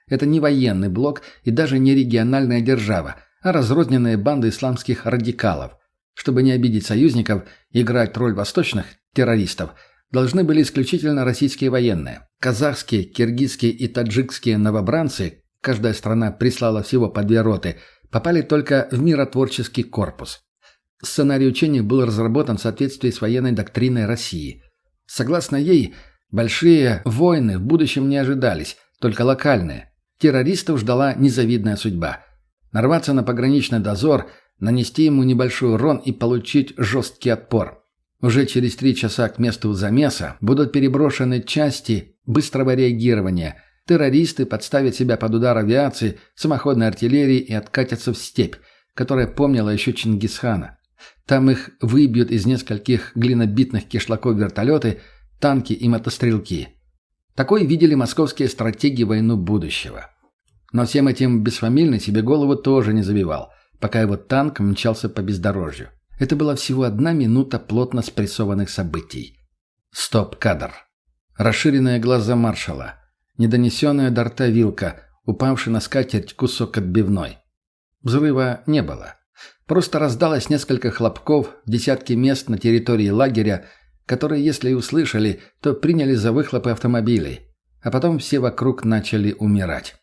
Это не военный блок и даже не региональная держава, а разрозненные банды исламских радикалов. Чтобы не обидеть союзников, играть роль восточных террористов должны были исключительно российские военные. Казахские, киргизские и таджикские новобранцы, каждая страна прислала всего по две роты, попали только в миротворческий корпус. Сценарий учений был разработан в соответствии с военной доктриной России. Согласно ей, большие войны в будущем не ожидались, только локальные. Террористов ждала незавидная судьба. Нарваться на пограничный дозор, нанести ему небольшой урон и получить жесткий отпор. Уже через три часа к месту замеса будут переброшены части быстрого реагирования. Террористы подставят себя под удар авиации, самоходной артиллерии и откатятся в степь, которая помнила еще Чингисхана. Там их выбьют из нескольких глинобитных кишлаков вертолеты, танки и мотострелки. Такой видели московские стратеги войну будущего. Но всем этим бесфамильный себе голову тоже не забивал, пока его танк мчался по бездорожью. Это была всего одна минута плотно спрессованных событий. Стоп-кадр. Расширенные глаза маршала. Недонесенная до рта вилка, упавший на скатерть кусок отбивной. Взрыва не было. Просто раздалось несколько хлопков в десятки мест на территории лагеря, которые, если и услышали, то приняли за выхлопы автомобилей. А потом все вокруг начали умирать.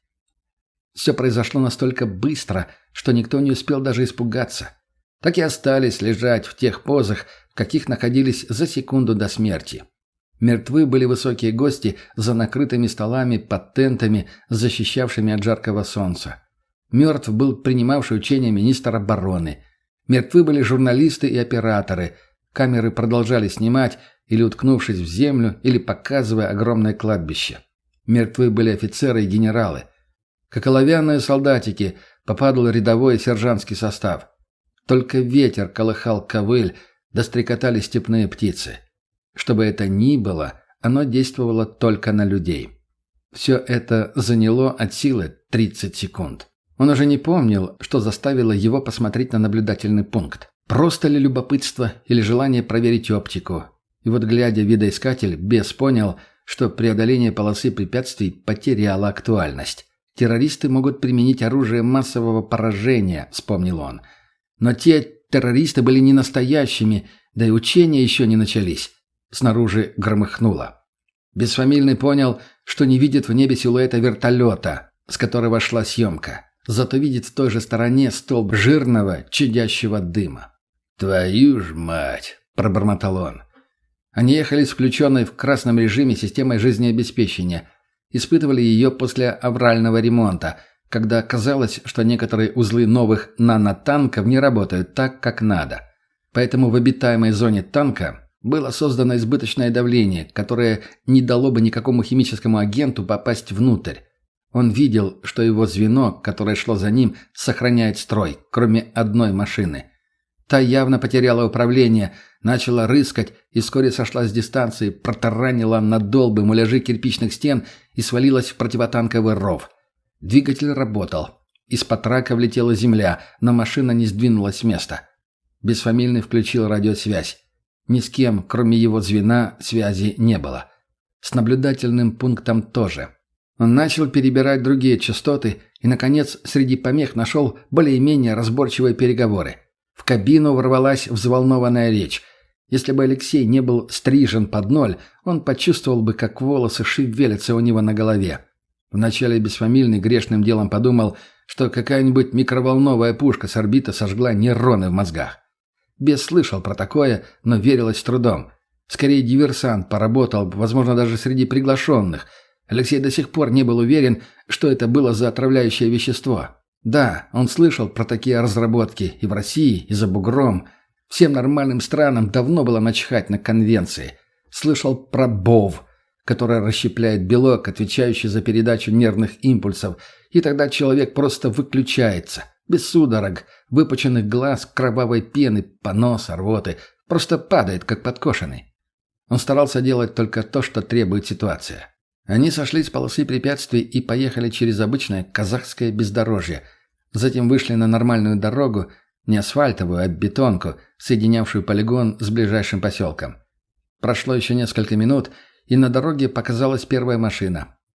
Все произошло настолько быстро, что никто не успел даже испугаться. Так и остались лежать в тех позах, в каких находились за секунду до смерти. Мертвы были высокие гости за накрытыми столами под тентами, защищавшими от жаркого солнца. Мертв был принимавший учения министр обороны. Мертвы были журналисты и операторы. Камеры продолжали снимать, или уткнувшись в землю, или показывая огромное кладбище. Мертвы были офицеры и генералы. Как оловянные солдатики попадал рядовой и сержантский состав. Только ветер колыхал ковыль, да стрекотали степные птицы. Что бы это ни было, оно действовало только на людей. Все это заняло от силы тридцать секунд. Он уже не помнил, что заставило его посмотреть на наблюдательный пункт. Просто ли любопытство или желание проверить оптику. И вот, глядя в видоискатель, бес понял, что преодоление полосы препятствий потеряло актуальность. Террористы могут применить оружие массового поражения, вспомнил он. Но те террористы были не настоящими, да и учения еще не начались. Снаружи громыхнуло. Бесфамильный понял, что не видит в небе силуэта вертолета, с которого шла съемка. Зато видит в той же стороне столб жирного, чадящего дыма. «Твою ж мать!» – пробормотал он. Они ехали с включенной в красном режиме системой жизнеобеспечения. Испытывали ее после аврального ремонта, когда казалось, что некоторые узлы новых нанотанков не работают так, как надо. Поэтому в обитаемой зоне танка было создано избыточное давление, которое не дало бы никакому химическому агенту попасть внутрь. Он видел, что его звено, которое шло за ним, сохраняет строй, кроме одной машины. Та явно потеряла управление, начала рыскать и вскоре сошла с дистанции, протаранила надолбы муляжи кирпичных стен и свалилась в противотанковый ров. Двигатель работал. Из-под трака влетела земля, но машина не сдвинулась с места. Бесфамильный включил радиосвязь. Ни с кем, кроме его звена, связи не было. С наблюдательным пунктом тоже. Он начал перебирать другие частоты и, наконец, среди помех нашел более-менее разборчивые переговоры. В кабину ворвалась взволнованная речь. Если бы Алексей не был стрижен под ноль, он почувствовал бы, как волосы шевелятся у него на голове. Вначале Бесфамильный грешным делом подумал, что какая-нибудь микроволновая пушка с орбиты сожгла нейроны в мозгах. Бес слышал про такое, но верилось с трудом. Скорее, диверсант поработал, возможно, даже среди приглашенных. Алексей до сих пор не был уверен, что это было за отравляющее вещество. Да, он слышал про такие разработки и в России, и за бугром. Всем нормальным странам давно было начхать на конвенции. Слышал про БОВ, которая расщепляет белок, отвечающий за передачу нервных импульсов, и тогда человек просто выключается. Без судорог, выпученных глаз, кровавой пены, поноса, рвоты. Просто падает, как подкошенный. Он старался делать только то, что требует ситуация. Они сошли с полосы препятствий и поехали через обычное казахское бездорожье. Затем вышли на нормальную дорогу, не асфальтовую, а бетонку, соединявшую полигон с ближайшим поселком. Прошло еще несколько минут, и на дороге показалась первая машина.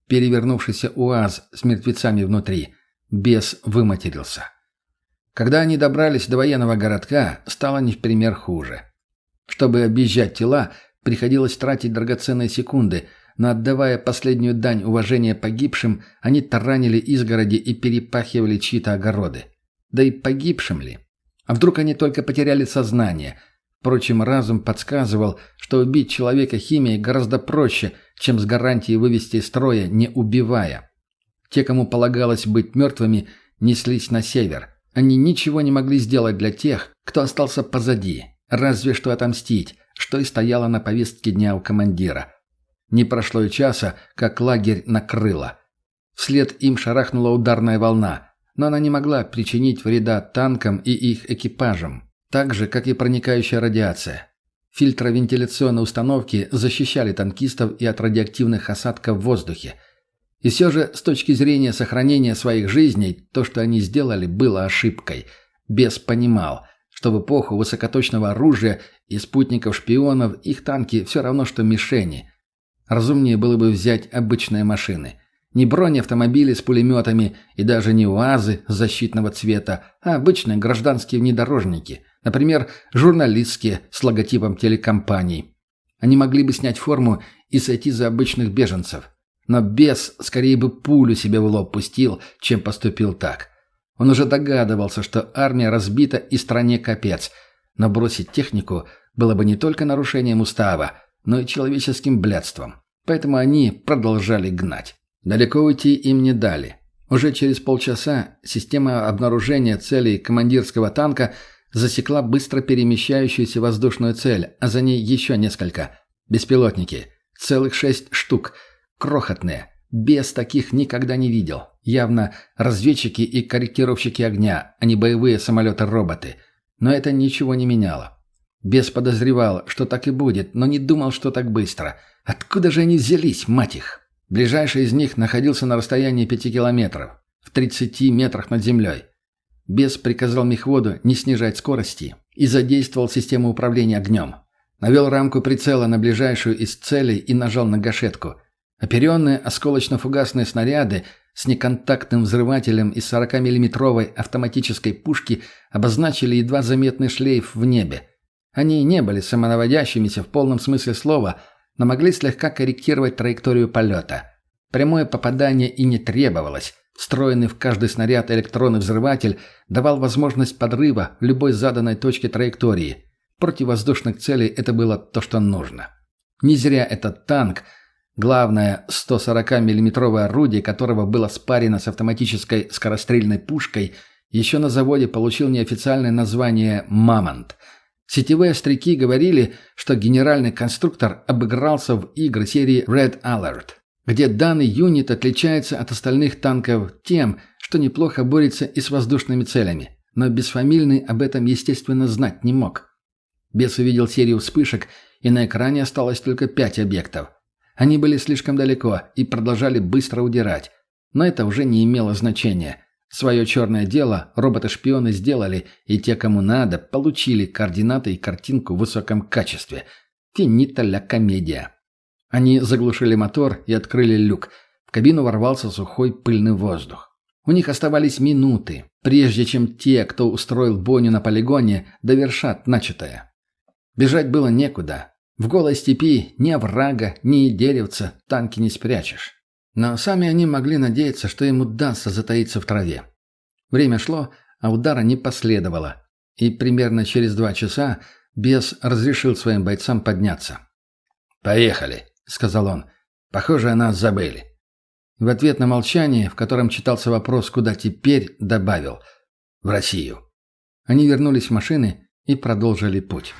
перевернувшийся УАЗ с мертвецами внутри. Бес выматерился. Когда они добрались до военного городка, стало не в пример хуже. Чтобы объезжать тела, приходилось тратить драгоценные секунды, но отдавая последнюю дань уважения погибшим, они таранили изгороди и перепахивали чьи-то огороды. Да и погибшим ли? А вдруг они только потеряли сознание? Впрочем, разум подсказывал, что убить человека химией гораздо проще, чем с гарантией вывести из строя, не убивая. Те, кому полагалось быть мертвыми, неслись на север. Они ничего не могли сделать для тех, кто остался позади, разве что отомстить, что и стояло на повестке дня у командира. Не прошло и часа, как лагерь накрыло. Вслед им шарахнула ударная волна, но она не могла причинить вреда танкам и их экипажам, так же, как и проникающая радиация. Фильтровентиляционные установки защищали танкистов и от радиоактивных осадков в воздухе. И все же, с точки зрения сохранения своих жизней, то, что они сделали, было ошибкой. Бес понимал, что в эпоху высокоточного оружия и спутников-шпионов их танки все равно, что мишени. Разумнее было бы взять обычные машины. Не бронеавтомобили с пулеметами и даже не УАЗы защитного цвета, а обычные гражданские внедорожники, например, журналистские с логотипом телекомпаний. Они могли бы снять форму и сойти за обычных беженцев. Но бес скорее бы пулю себе в лоб пустил, чем поступил так. Он уже догадывался, что армия разбита и стране капец, но бросить технику было бы не только нарушением устава, но и человеческим блядством. Поэтому они продолжали гнать. Далеко уйти им не дали. Уже через полчаса система обнаружения целей командирского танка засекла быстро перемещающуюся воздушную цель, а за ней еще несколько. Беспилотники. Целых шесть штук. Крохотные. Бес таких никогда не видел. Явно разведчики и корректировщики огня, а не боевые самолеты-роботы. Но это ничего не меняло. Бес подозревал, что так и будет, но не думал, что так быстро. Откуда же они взялись, мать их? Ближайший из них находился на расстоянии пяти километров, в тридцати метрах над землей. Бес приказал мехводу не снижать скорости и задействовал систему управления огнем. Навел рамку прицела на ближайшую из целей и нажал на гашетку. Оперенные осколочно-фугасные снаряды с неконтактным взрывателем из сорокамиллиметровой автоматической пушки обозначили едва заметный шлейф в небе. Они не были самонаводящимися в полном смысле слова, но могли слегка корректировать траекторию полета. Прямое попадание и не требовалось. Встроенный в каждый снаряд электронный взрыватель давал возможность подрыва в любой заданной точке траектории. Против воздушных целей это было то, что нужно. Не зря этот танк, главное сто сорокамиллиметровое орудие которого было спарено с автоматической скорострельной пушкой, еще на заводе получил неофициальное название «Мамонт». Сетевые остряки говорили, что генеральный конструктор обыгрался в игры серии Red Alert, где данный юнит отличается от остальных танков тем, что неплохо борется и с воздушными целями, но бесфамильный об этом, естественно, знать не мог. Бес увидел серию вспышек, и на экране осталось только пять объектов. Они были слишком далеко и продолжали быстро удирать, но это уже не имело значения. Свое черное дело роботы-шпионы сделали, и те, кому надо, получили координаты и картинку в высоком качестве. Финита ля комедия. Они заглушили мотор и открыли люк. В кабину ворвался сухой пыльный воздух. У них оставались минуты, прежде чем те, кто устроил бойню на полигоне, довершат начатое. Бежать было некуда. В голой степи ни оврага, ни деревца танки не спрячешь. Но сами они могли надеяться, что им удастся затаиться в траве. Время шло, а удара не последовало. И примерно через два часа бес разрешил своим бойцам подняться. «Поехали», — сказал он. «Похоже, о нас забыли». В ответ на молчание, в котором читался вопрос «Куда теперь?», добавил «В Россию». Они вернулись в машины и продолжили путь.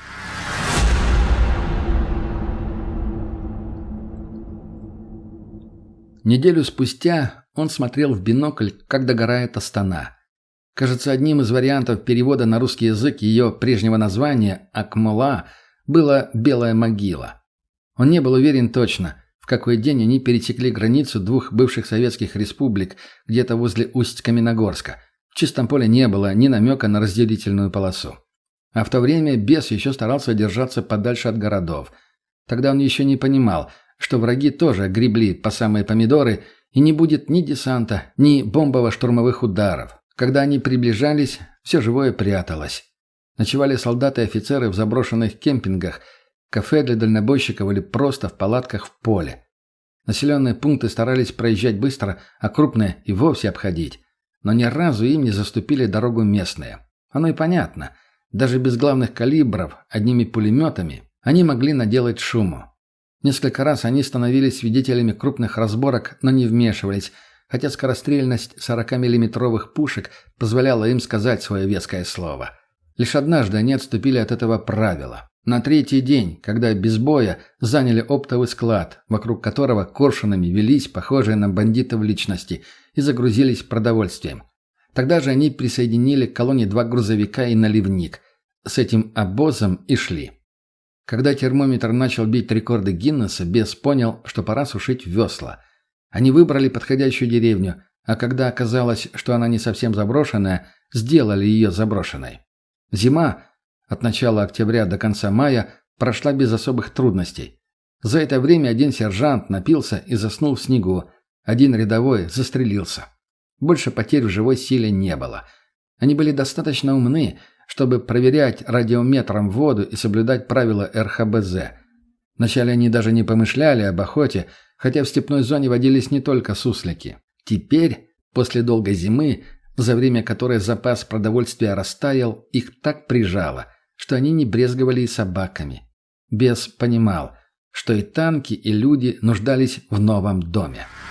Неделю спустя он смотрел в бинокль, как догорает Астана. Кажется, одним из вариантов перевода на русский язык ее прежнего названия «Акмола» было «Белая могила». Он не был уверен точно, в какой день они пересекли границу двух бывших советских республик где-то возле Усть-Каменогорска. В чистом поле не было ни намека на разделительную полосу. А в то время бес еще старался держаться подальше от городов. Тогда он еще не понимал, что враги тоже гребли по самые помидоры, и не будет ни десанта, ни бомбово-штурмовых ударов. Когда они приближались, все живое пряталось. Ночевали солдаты и офицеры в заброшенных кемпингах, кафе для дальнобойщиков или просто в палатках в поле. Населенные пункты старались проезжать быстро, а крупные и вовсе обходить. Но ни разу им не заступили дорогу местные. Оно и понятно. Даже без главных калибров, одними пулеметами, они могли наделать шуму. Несколько раз они становились свидетелями крупных разборок, но не вмешивались, хотя скорострельность сорокамиллиметровых пушек позволяла им сказать свое веское слово. Лишь однажды они отступили от этого правила. На третий день, когда без боя заняли оптовый склад, вокруг которого коршунами велись похожие на бандитов личности, и загрузились продовольствием. Тогда же они присоединили к колонне два грузовика и наливник. С этим обозом и шли. Когда термометр начал бить рекорды Гиннесса, бес понял, что пора сушить весла. Они выбрали подходящую деревню, а когда оказалось, что она не совсем заброшенная, сделали ее заброшенной. Зима, от начала октября до конца мая, прошла без особых трудностей. За это время один сержант напился и заснул в снегу, один рядовой застрелился. Больше потерь в живой силе не было. Они были достаточно умны, чтобы проверять радиометром воду и соблюдать правила эр ха бэ зэ. Вначале они даже не помышляли об охоте, хотя в степной зоне водились не только суслики. Теперь, после долгой зимы, за время которой запас продовольствия растаял, их так прижало, что они не брезговали и собаками. Бес понимал, что и танки, и люди нуждались в новом доме.